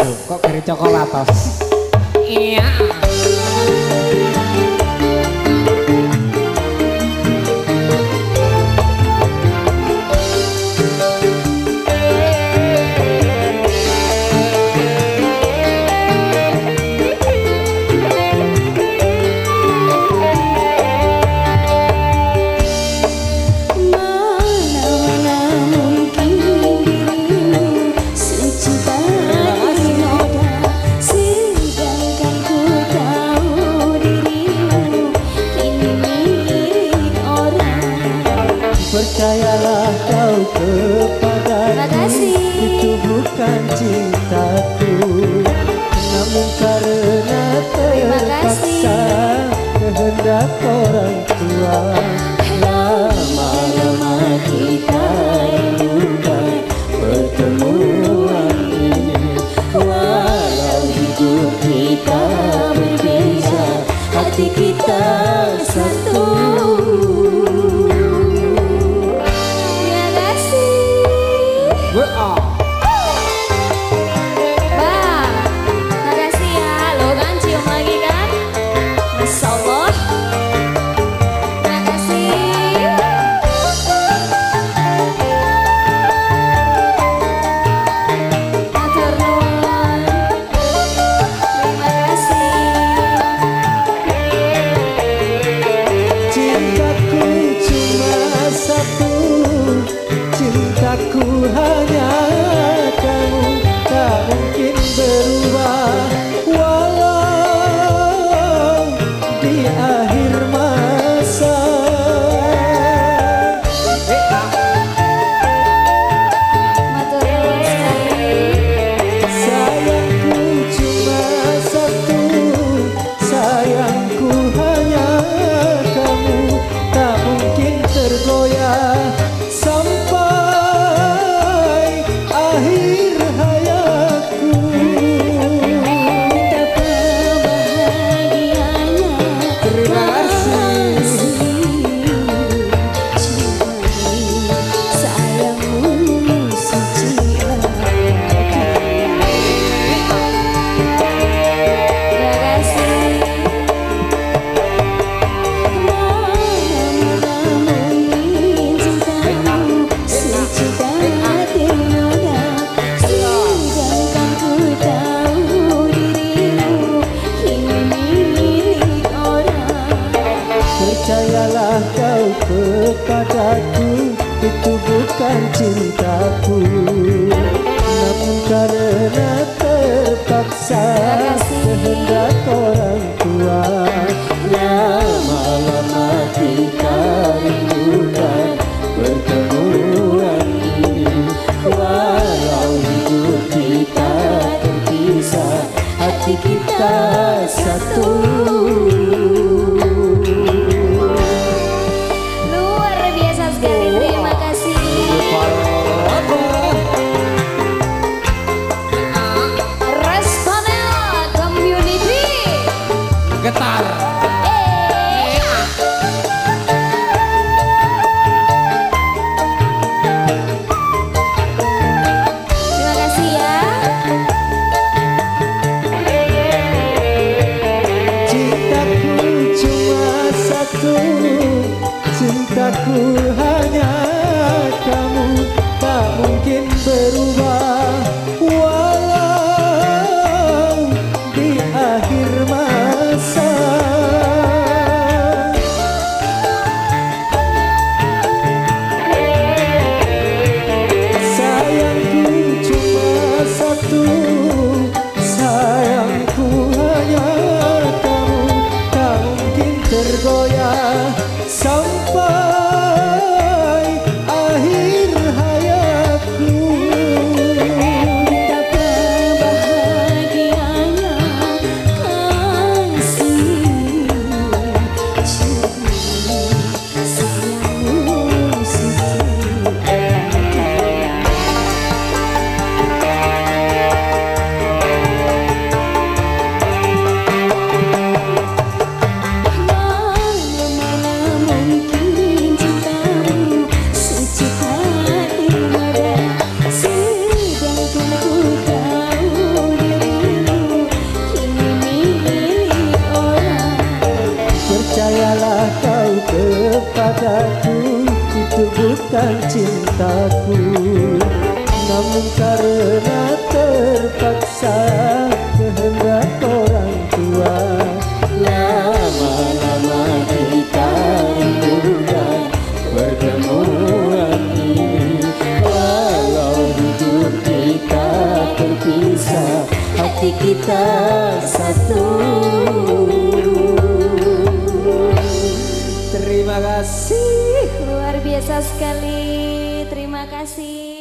Loh, kok kiri coklat tos? Iya. Percayalah kau kepadaku, itu bukan cintaku, namun karena terpaksa kehendak orang tua. Lama-lama kita rindukan pertemuan ini, walau hidup kita berbeza, hati kita satu. Cintaku hanya kamu, tak mungkin berubah walau di akhir masa. Sayangku cuma satu, sayangku hanya kamu, tak mungkin tergoyah sampai akhir hayatku. Betapa bahagianya. Terima kasih. Sayangmu suci Percayalah kau kepadaku, itu bukan cintaku, namun karena terpaksa kehendak orang tua. Lama-lama kita rindukan pertemuan ini, walau hidup kita terpisah, hati kita satu. Getar. Terima kasih ya. Cintaku cuma satu, cintaku hanya kamu, tak mungkin berubah walau di akhir masa. Sayangku cuma satu, sayangku hanya kamu, tak mungkin tergoyah sampai akhir hayatku. Betapa bahagianya kasih. Sayangmu suci. padaku itu bukan cintaku, namun karena terpaksa kehendak orang tua, lama-lama kita rindukan pertemuan ini. Walau hidup kita terpisah, hati kita satu. Terima kasih. Luar biasa sekali. Terima kasih.